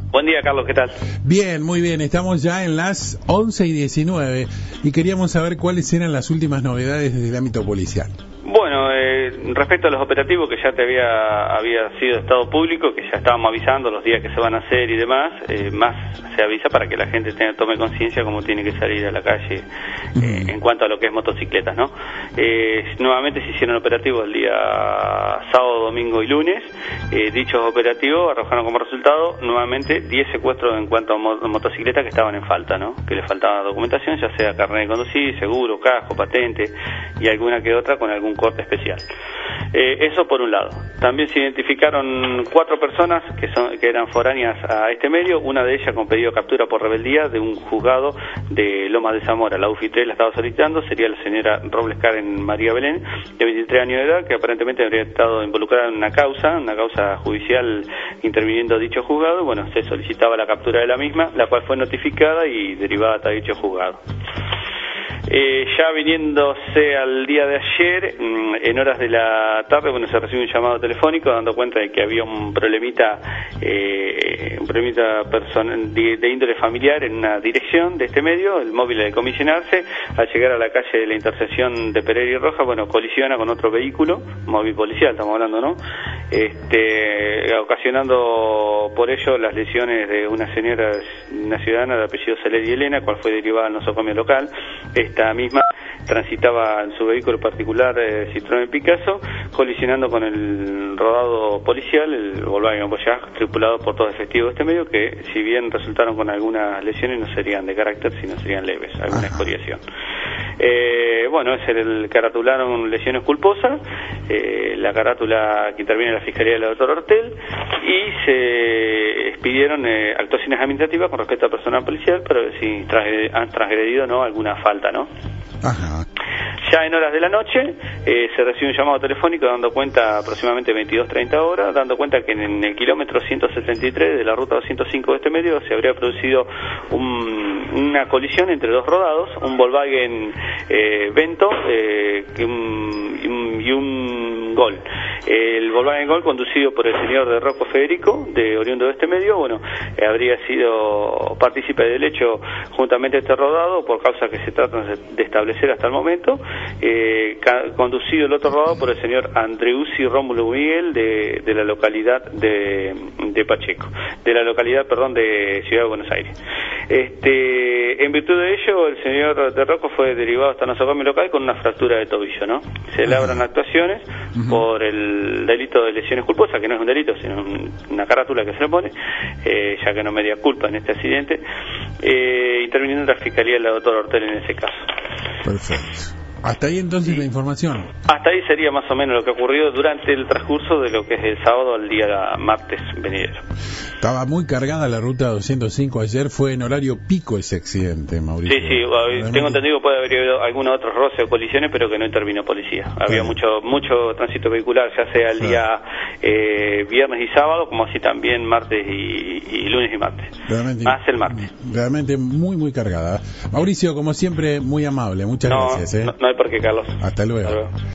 Buen día, Carlos, ¿qué tal? Bien, muy bien, estamos ya en las 11:19 y queríamos saber cuáles eran las últimas novedades desde el ámbito policial. Bueno, respecto a los operativos que ya te había sido estado público, que ya estábamos avisando los días que se van a hacer y demás, más se avisa para que la gente tome conciencia cómo tiene que salir a la calle en cuanto a lo que es motocicletas, ¿no? Nuevamente se hicieron operativos el día sábado, domingo y lunes. Dichos operativos arrojaron como resultado nuevamente 10 secuestros en cuanto a motocicletas que estaban en falta, ¿no? Que les faltaba documentación, ya sea carnet de conducir, seguro, casco, patente y alguna que otra con algún corte especial. Eso por un lado. También se identificaron 4 personas que eran foráneas a este medio, una de ellas con pedido de captura por rebeldía de un juzgado de Lomas de Zamora. La UFI3 la estaba solicitando, sería la señora Robles Karen María Belén, de 23 años de edad, que aparentemente habría estado involucrada en una causa judicial interviniendo dicho juzgado. Bueno, se solicitaba la captura de la misma, la cual fue notificada y derivada hasta dicho juzgado. Ya viniéndose al día de ayer, en horas de la tarde, bueno, se recibió un llamado telefónico dando cuenta de que había un problemita personal de índole familiar en una dirección de este medio. El móvil de comisionarse, al llegar a la calle de la intersección de Pereira y Roja, bueno, colisiona con otro vehículo, móvil policial estamos hablando, ¿no? Ocasionando por ello las lesiones de una ciudadana de apellido Celeri Elena, cual fue derivada al nosocomio local. Esta misma transitaba en su vehículo particular Citroën Picasso, colisionando con el rodado policial, el Volkswagen Voyage, tripulado por 2 efectivos de este medio, que si bien resultaron con algunas lesiones, no serían de carácter, sino serían leves, alguna escoriación. Bueno, caratularon lesiones culposas, la carátula que interviene en la Fiscalía del doctor Hortel, y se expidieron actuaciones administrativas con respecto al personal policial, pero si han transgredido, ¿no?, alguna falta, ¿no? Ajá. Ya en horas de la noche se recibe un llamado telefónico dando cuenta, aproximadamente 22:30 horas, dando cuenta que en el kilómetro 173 de la ruta 205 de este medio se habría producido una colisión entre 2 rodados, un Volkswagen Vento y un Gol. El Volkswagen Gol, conducido por el señor de Rocco Federico, de oriundo de este medio, bueno, habría sido partícipe del hecho juntamente a este rodado, por causa que se trata de establecer hasta el momento, conducido el otro rodado por el señor Andreuzzi Rómulo Miguel, de la localidad de Pacheco, de la localidad, perdón, de Ciudad de Buenos Aires. En virtud de ello, el señor de Rocco fue derivado hasta nosocomio local con una fractura de tobillo, ¿no? Se labran actuaciones por el delito de lesiones culposas, que no es un delito, sino una carátula que se le pone, ya que no media culpa en este accidente, interviniendo la Fiscalía del doctor Hortel en ese caso. Perfecto. Hasta ahí entonces la información. Hasta ahí sería más o menos lo que ocurrió durante el transcurso de lo que es el sábado al día martes venidero. Estaba muy cargada la ruta 205 ayer, fue en horario pico ese accidente, Mauricio. Sí, tengo entendido que puede haber habido algunos otros roces o colisiones, pero que no intervino policía. Había mucho tránsito vehicular, ya sea el día viernes y sábado, como así también martes y lunes y martes. Realmente, más el martes. Realmente muy cargada. Mauricio, como siempre, muy amable, muchas gracias. No hay por qué, Carlos. Hasta luego.